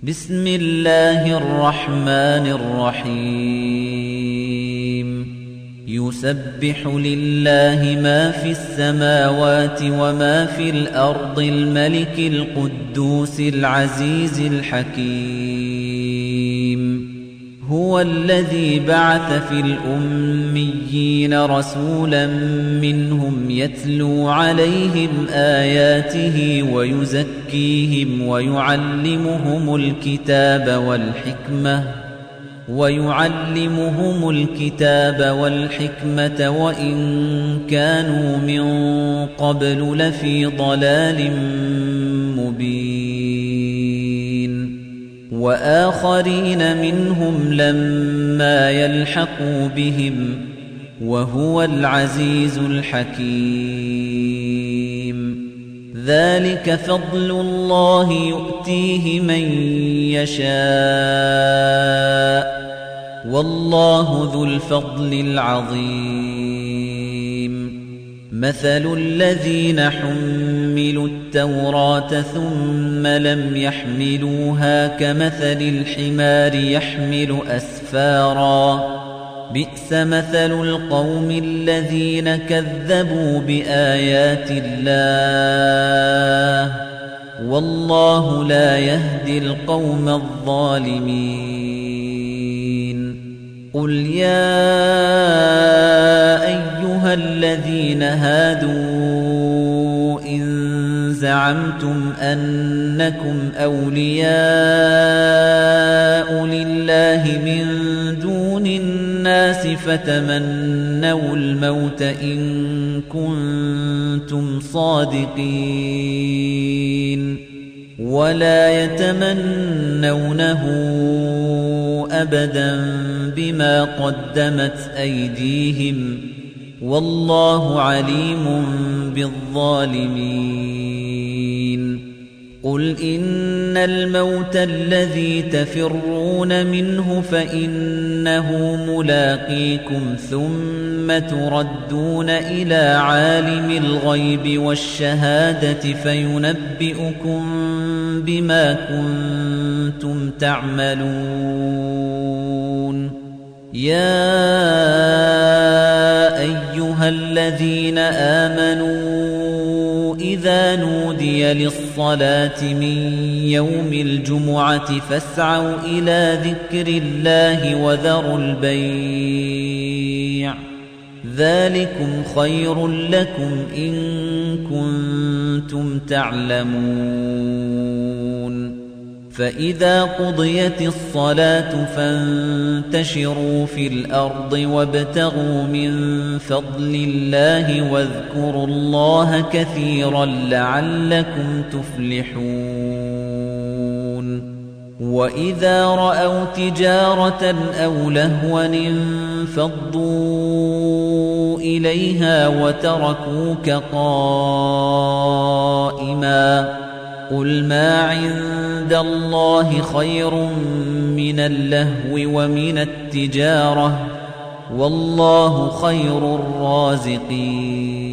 بسم الله الرحمن الرحيم يسبح لله ما في السماوات وما في الأرض الملك القدوس العزيز الحكيم هو الذي بعث في الأميين رسولا منهم يتلو عليهم آياته ويزكيهم ويعلمهم الكتاب والحكمة وإن كانوا من قبل لفي ضلال مبين وآخرين منهم لما يلحقوا بهم وهو العزيز الحكيم ذلك فضل الله يؤتيه من يشاء والله ذو الفضل العظيم مثل الذين حملوا التوراة ثم لم يحملوها كمثل الحمار يحمل أسفاراً بئس مثل القوم الذين كذبوا بآيات الله والله لا يهدي القوم الظالمين قل يا أيها الذين هادوا إن زعمتم أنكم أولياء لله من دون الناس فتمنوا الموت إن كنتم صادقين ولا يتمنونه أبدا بما قدمت أيديهم والله عليم بالظالمين قل إن الموت الذي تفرون منه فإنه ملاقيكم ثم تردون إلى عالم الغيب والشهادة فينبئكم بما كنتم تعملون يا أيها الذين آمنوا إذا نودي للصلاة من يوم الجمعة فاسعوا إلى ذكر الله وذروا البيع ذلكم خير لكم إن كنتم تعلمون فإذا قضيت الصلاة فانتشروا في الأرض وابتغوا من فضل الله واذكروا الله كثيرا لعلكم تفلحون وإذا رأوا تجارة أو لهوا انفضوا إليها وتركوك قائما قل ما عند الله خير من اللهو ومن التجارة والله خير الرازقين